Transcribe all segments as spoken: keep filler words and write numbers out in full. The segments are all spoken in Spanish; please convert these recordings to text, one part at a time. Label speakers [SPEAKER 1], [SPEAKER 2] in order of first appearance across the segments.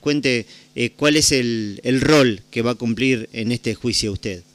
[SPEAKER 1] cuente eh, cuál es el, el rol que va a cumplir en este juicio usted.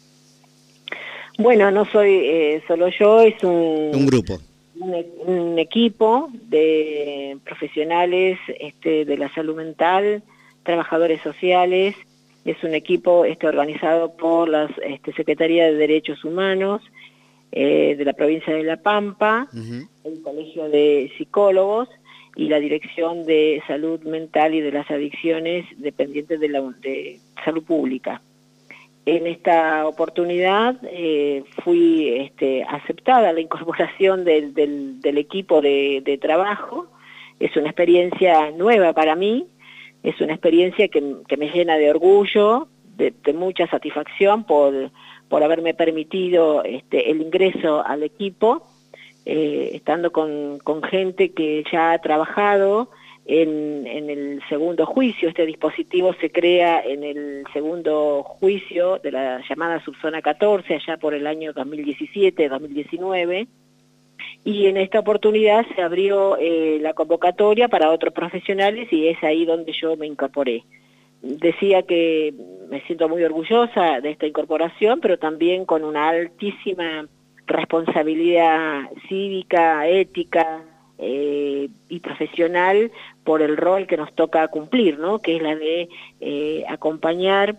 [SPEAKER 2] Bueno, no soy eh, solo yo, es un,
[SPEAKER 1] un grupo.
[SPEAKER 2] Un, un equipo de profesionales este, de la salud mental, trabajadores sociales. Es un equipo este, organizado por la este, Secretaría de Derechos Humanos eh, de la provincia de La Pampa, uh-huh. el Colegio de Psicólogos y la Dirección de Salud Mental y de las Adicciones dependientes de, la, de Salud Pública. En esta oportunidad eh, fui este, aceptada la incorporación del, del, del equipo de, de trabajo. Es una experiencia nueva para mí, es una experiencia que, que me llena de orgullo, de, de mucha satisfacción por, por haberme permitido este, el ingreso al equipo, eh, estando con, con gente que ya ha trabajado En, en el segundo juicio. Este dispositivo se crea en el segundo juicio de la llamada subzona catorce, allá por el año dos mil diecisiete, dos mil diecinueve, y en esta oportunidad se abrió eh, la convocatoria para otros profesionales y es ahí donde yo me incorporé. Decía que me siento muy orgullosa de esta incorporación, pero también con una altísima responsabilidad cívica, ética, Eh, y profesional por el rol que nos toca cumplir, ¿no? Que es la de eh, acompañar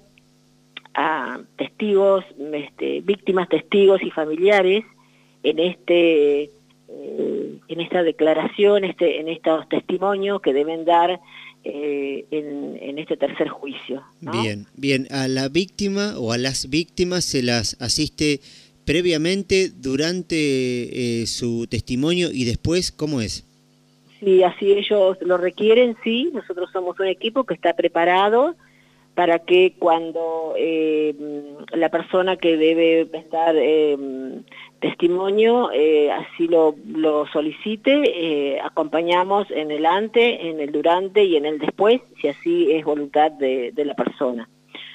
[SPEAKER 2] a testigos, este, víctimas, testigos y familiares en este eh, en esta declaración, este, en estos testimonios que deben dar eh, en, en este tercer juicio, ¿no?
[SPEAKER 1] Bien, bien. A la víctima o a las víctimas se las asiste previamente, durante eh, su testimonio y después, ¿cómo es?
[SPEAKER 2] Si así ellos lo requieren, sí. Nosotros somos un equipo que está preparado para que cuando eh, la persona que debe prestar eh, testimonio eh, así lo, lo solicite, eh, acompañamos en el antes, en el durante y en el después, si así es voluntad de, de la persona.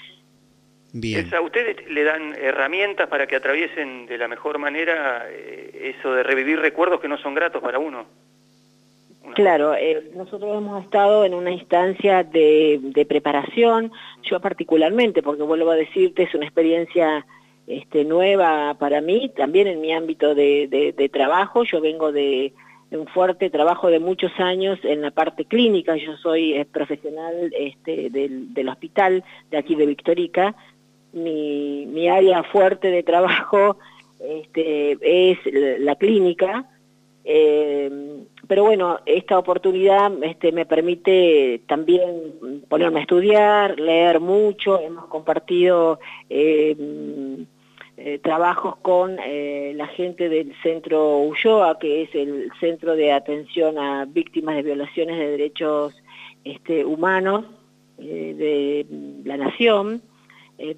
[SPEAKER 3] Bien. ¿A ustedes le dan herramientas para que atraviesen de la mejor manera eh, eso de revivir recuerdos que no son gratos para uno? Una
[SPEAKER 2] claro, eh, nosotros hemos estado en una instancia de, de preparación, yo particularmente, porque vuelvo a decirte, es una experiencia este, nueva para mí, también en mi ámbito de, de, de trabajo. Yo vengo de, de un fuerte trabajo de muchos años en la parte clínica. Yo soy eh, profesional este, del, del hospital de aquí de Victorica. Mi, mi área fuerte de trabajo este, es la clínica, eh, pero bueno, esta oportunidad este, me permite también ponerme a estudiar, leer mucho. Hemos compartido eh, eh, trabajos con eh, la gente del Centro Ulloa, que es el Centro de Atención a Víctimas de Violaciones de Derechos este, Humanos eh, de la Nación. Eh,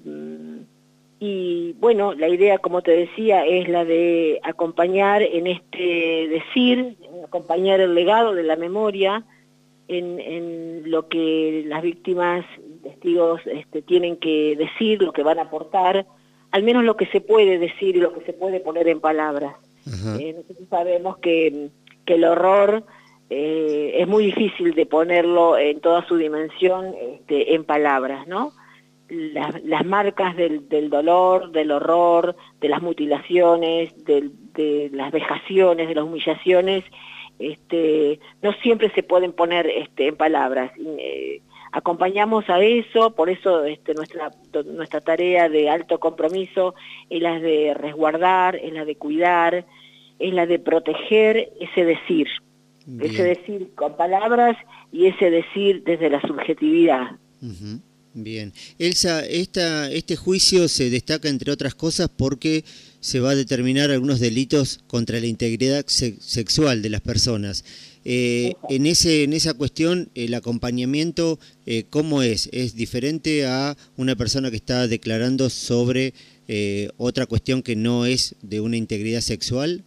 [SPEAKER 2] y bueno, la idea, como te decía, es la de acompañar en este decir, acompañar el legado de la memoria en, en lo que las víctimas, testigos este, tienen que decir, lo que van a aportar, al menos lo que se puede decir y lo que se puede poner en palabras. Eh, nosotros sabemos que, que el horror eh, es muy difícil de ponerlo en toda su dimensión este, en palabras, ¿no? Las, las marcas del, del dolor, del horror, de las mutilaciones, del, de las vejaciones, de las humillaciones, este, no siempre se pueden poner este, en palabras. Eh, acompañamos a eso, por eso este, nuestra, nuestra tarea de alto compromiso es la de resguardar, es la de cuidar, es la de proteger ese decir, Bien. ese decir con palabras y ese decir desde la subjetividad.
[SPEAKER 1] Uh-huh. Bien. Elsa, esta, este juicio se destaca, entre otras cosas, porque se va a determinar algunos delitos contra la integridad se sexual de las personas. Eh, en, ese, en esa cuestión, el acompañamiento, eh, ¿cómo es? ¿Es diferente a una persona que está declarando sobre eh, otra cuestión que no es de una integridad sexual?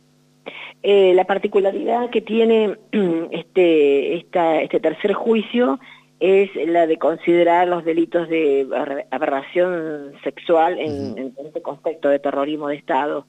[SPEAKER 2] Eh, la particularidad que tiene este, esta, este tercer juicio es la de considerar los delitos de aberración sexual en, uh-huh. en este contexto de terrorismo de Estado.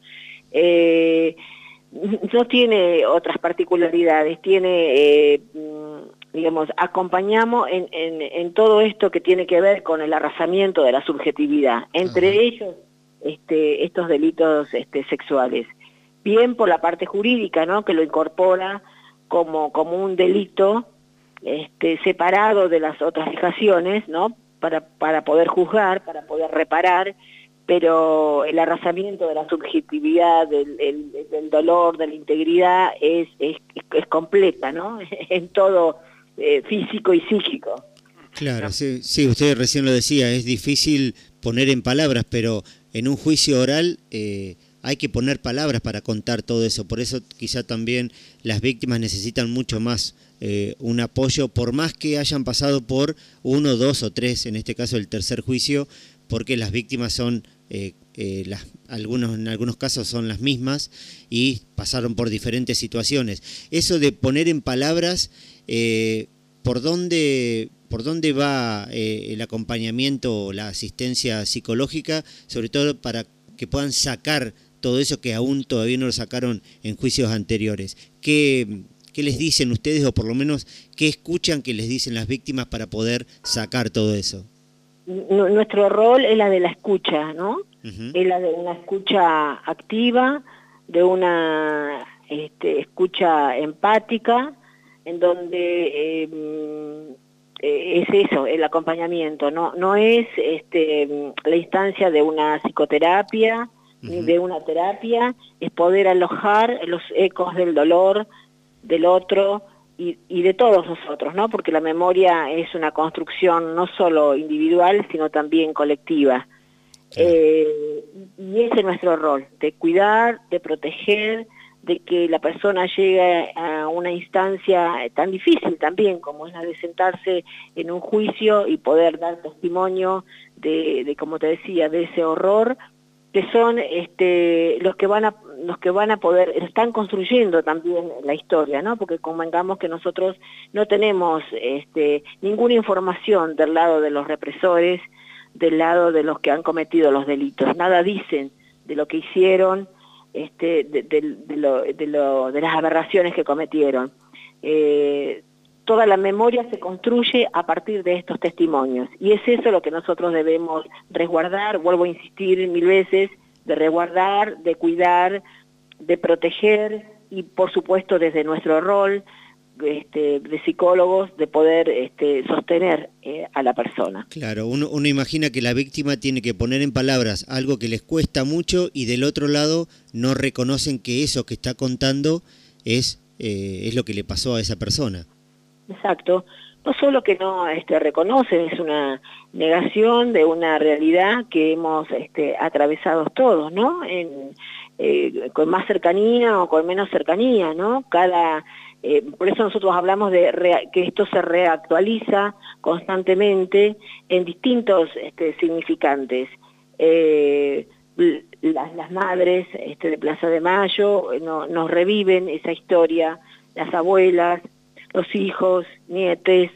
[SPEAKER 2] Eh, no tiene otras particularidades, tiene eh, digamos, acompañamos en, en, en todo esto que tiene que ver con el arrasamiento de la subjetividad, entre Ajá. ellos este, estos delitos este, sexuales. Bien por la parte jurídica, ¿no?, que lo incorpora como, como un delito este, separado de las otras fijaciones, ¿no?, para, para poder juzgar, para poder reparar, pero el arrasamiento de la subjetividad, del, el, del dolor, de la integridad, es, es, es completa, ¿no?, en todo eh, físico y psíquico.
[SPEAKER 1] Claro, ¿no? sí, sí, usted recién lo decía, es difícil poner en palabras, pero en un juicio oral eh, hay que poner palabras para contar todo eso, por eso quizá también las víctimas necesitan mucho más eh, un apoyo, por más que hayan pasado por uno, dos o tres, en este caso el tercer juicio, porque las víctimas son, eh, eh, las, algunos, en algunos casos son las mismas y pasaron por diferentes situaciones. Eso de poner en palabras, eh, ¿por dónde, por dónde va eh, el acompañamiento o la asistencia psicológica, sobre todo para que puedan sacar todo eso que aún todavía no lo sacaron en juicios anteriores? ¿Qué, qué les dicen ustedes, o por lo menos qué escuchan que les dicen las víctimas para poder sacar todo eso?
[SPEAKER 2] Nuestro rol es la de la escucha, ¿no? Uh-huh. Es la de una escucha activa, de una este, escucha empática, en donde eh, es eso, el acompañamiento, no, no es este, la instancia de una psicoterapia, uh-huh. ni de una terapia, es poder alojar los ecos del dolor del otro, Y, y de todos nosotros, ¿no? Porque la memoria es una construcción no solo individual, sino también colectiva. Sí. Eh, y ese es nuestro rol, de cuidar, de proteger, de que la persona llegue a una instancia tan difícil también, como es la de sentarse en un juicio y poder dar testimonio de, de como te decía, de ese horror, que son este, los que van a los que van a poder, están construyendo también la historia, ¿no? Porque convengamos que nosotros no tenemos este, ninguna información del lado de los represores, del lado de los que han cometido los delitos, nada dicen de lo que hicieron, este, de, de, de, lo, de, lo, de las aberraciones que cometieron. Eh, toda la memoria se construye a partir de estos testimonios, y es eso lo que nosotros debemos resguardar, vuelvo a insistir mil veces, de resguardar, de cuidar, de proteger, y por supuesto desde nuestro rol este, de psicólogos, de poder este, sostener eh, a la persona.
[SPEAKER 1] Claro, uno, uno imagina que la víctima tiene que poner en palabras algo que les cuesta mucho, y del otro lado no reconocen que eso que está contando es, eh, es lo que le pasó a esa persona.
[SPEAKER 2] Exacto. No solo que no este, reconocen, es una negación de una realidad que hemos este, atravesado todos, ¿no? En, eh, con más cercanía o con menos cercanía, ¿no? Cada, eh, por eso nosotros hablamos de rea- que esto se reactualiza constantemente en distintos este, significantes. Eh, las, las madres este, de Plaza de Mayo no, nos reviven esa historia, las abuelas, los hijos, nietes,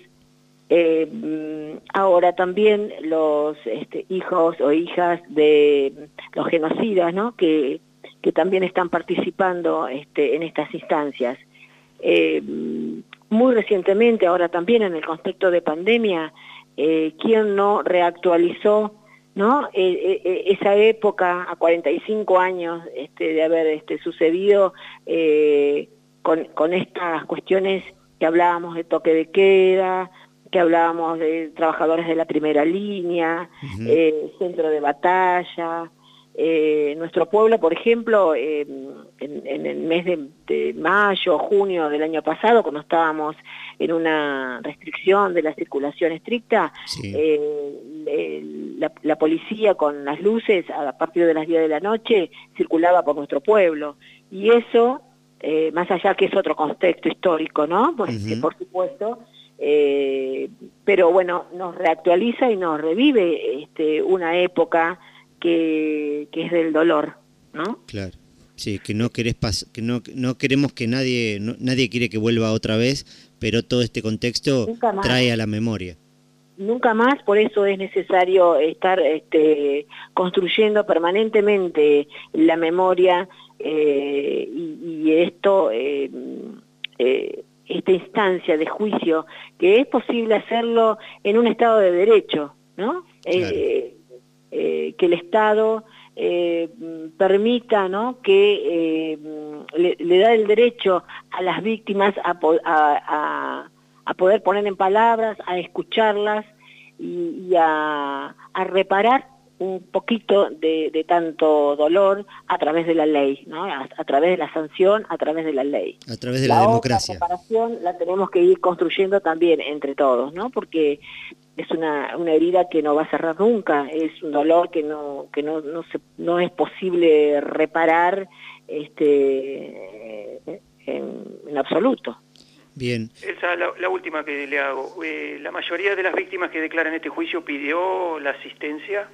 [SPEAKER 2] eh, ahora también los este, hijos o hijas de los genocidas, ¿no? que, que también están participando este, en estas instancias. Eh, muy recientemente, ahora también en el contexto de pandemia, eh, ¿quién no reactualizó, ¿no? Eh, eh, esa época, a cuarenta y cinco años este, de haber este, sucedido, eh, con, con estas cuestiones que hablábamos de toque de queda, que hablábamos de trabajadores de la primera línea, uh-huh. eh, centro de batalla. Eh, nuestro pueblo, por ejemplo, eh, en, en el mes de, de mayo, junio del año pasado, cuando estábamos en una restricción de la circulación estricta, sí. eh, el, la, la policía con las luces a partir de las diez de la noche circulaba por nuestro pueblo. Y eso... Eh, más allá que es otro contexto histórico, ¿no? Por, uh-huh. por supuesto, eh, pero bueno, nos reactualiza y nos revive este, una época que, que es del dolor, ¿no?
[SPEAKER 1] Claro, sí, que no querés pas- que no, no queremos que nadie, no, nadie quiere que vuelva otra vez, pero todo este contexto trae a la memoria.
[SPEAKER 2] Nunca más, por eso es necesario estar este, construyendo permanentemente la memoria, eh, y, y esto eh, eh, esta instancia de juicio, que es posible hacerlo en un Estado de Derecho, ¿no? Claro. Eh, eh, que el Estado eh, permita, ¿no? Que eh, le, le da el derecho a las víctimas a, a, a, a poder poner en palabras, a escucharlas y, y a, a reparar un poquito de, de tanto dolor a través de la ley, ¿no? A, a través de la sanción, a través de la ley.
[SPEAKER 1] A través de la, la democracia.
[SPEAKER 2] La reparación la tenemos que ir construyendo también entre todos, ¿no? Porque es una, una herida que no va a cerrar nunca, es un dolor que no que no no, se, no es posible reparar este en, en absoluto.
[SPEAKER 1] Bien.
[SPEAKER 3] Esa la, la última que le hago. Eh, ¿La mayoría de las víctimas que declaran este juicio pidió la asistencia?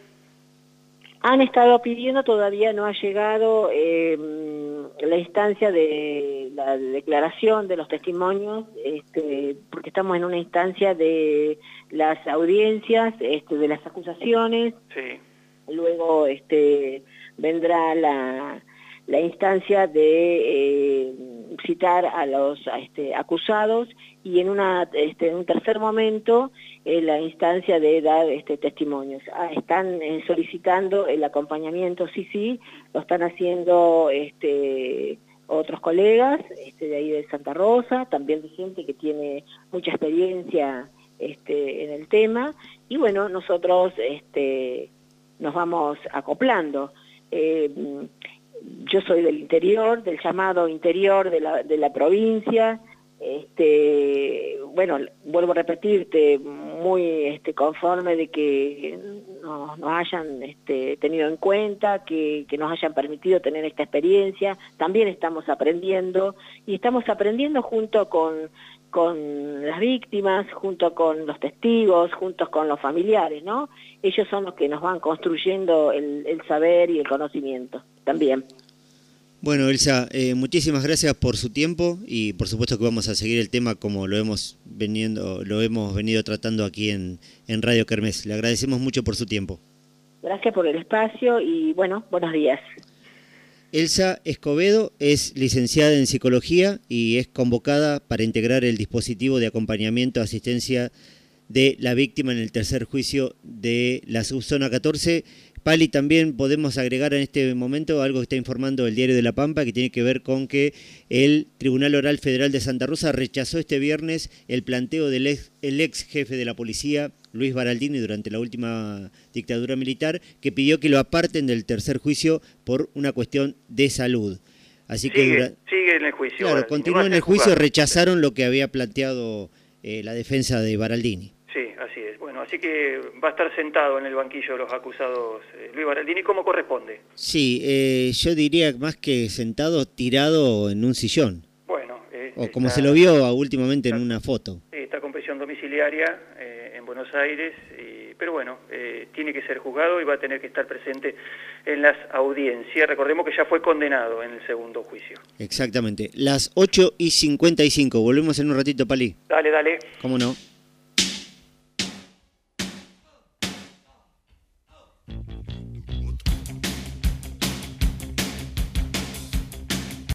[SPEAKER 2] Han estado pidiendo, todavía no ha llegado eh, la instancia de la declaración de los testimonios, este, porque estamos en una instancia de las audiencias, este, de las acusaciones.
[SPEAKER 3] Sí.
[SPEAKER 2] Luego este, vendrá la, la instancia de eh, citar a los a este, acusados y en, una, este, en un tercer momento eh, la instancia de dar este, testimonios. Ah, están eh, solicitando el acompañamiento, sí, sí, lo están haciendo este, otros colegas este, de ahí de Santa Rosa, también de gente que tiene mucha experiencia este, en el tema, y bueno, nosotros este, nos vamos acoplando. Eh, yo soy del interior, del llamado interior de la, de la provincia, este, bueno, vuelvo a repetirte, muy este, conforme de que nos, nos hayan este, tenido en cuenta, que, que nos hayan permitido tener esta experiencia. También estamos aprendiendo, y estamos aprendiendo junto con, con las víctimas, junto con los testigos, junto con los familiares, ¿no? Ellos son los que nos van construyendo el, el saber y el conocimiento también.
[SPEAKER 1] Bueno, Elsa, eh, muchísimas gracias por su tiempo y por supuesto que vamos a seguir el tema como lo hemos venido, lo hemos venido tratando aquí en, en Radio Kermés. Le agradecemos mucho por su tiempo.
[SPEAKER 2] Gracias por el espacio y bueno, buenos días.
[SPEAKER 1] Elsa Escobedo es licenciada en Psicología y es convocada para integrar el dispositivo de acompañamiento, asistencia de la víctima en el tercer juicio de la subzona catorce. Pali, también podemos agregar en este momento algo que está informando el Diario de La Pampa, que tiene que ver con que el Tribunal Oral Federal de Santa Rosa rechazó este viernes el planteo del ex, el ex jefe de la policía, Luis Baraldini, durante la última dictadura militar, que pidió que lo aparten del tercer juicio por una cuestión de salud. Así
[SPEAKER 3] sigue,
[SPEAKER 1] que dura...
[SPEAKER 3] sigue en el juicio.
[SPEAKER 1] Claro,
[SPEAKER 3] Baraldini.
[SPEAKER 1] continúa en el juicio, rechazaron lo que había planteado eh, la defensa de Baraldini.
[SPEAKER 3] Sí, así es. Bueno, así que va a estar sentado en el banquillo de los acusados eh, Luis Baraldini, como corresponde.
[SPEAKER 1] Sí, eh, yo diría más que sentado, tirado en un sillón.
[SPEAKER 3] Bueno. Eh,
[SPEAKER 1] o como
[SPEAKER 3] está,
[SPEAKER 1] se lo vio últimamente
[SPEAKER 3] está,
[SPEAKER 1] en una foto.
[SPEAKER 3] Sí, está con prisión domiciliaria eh, en Buenos Aires, y, pero bueno, eh, tiene que ser juzgado y va a tener que estar presente en las audiencias. Recordemos que ya fue condenado en el segundo juicio.
[SPEAKER 1] Exactamente. Las ocho y cincuenta y cinco. Volvemos en un ratito, Pali.
[SPEAKER 3] Dale, dale.
[SPEAKER 1] ¿Cómo no?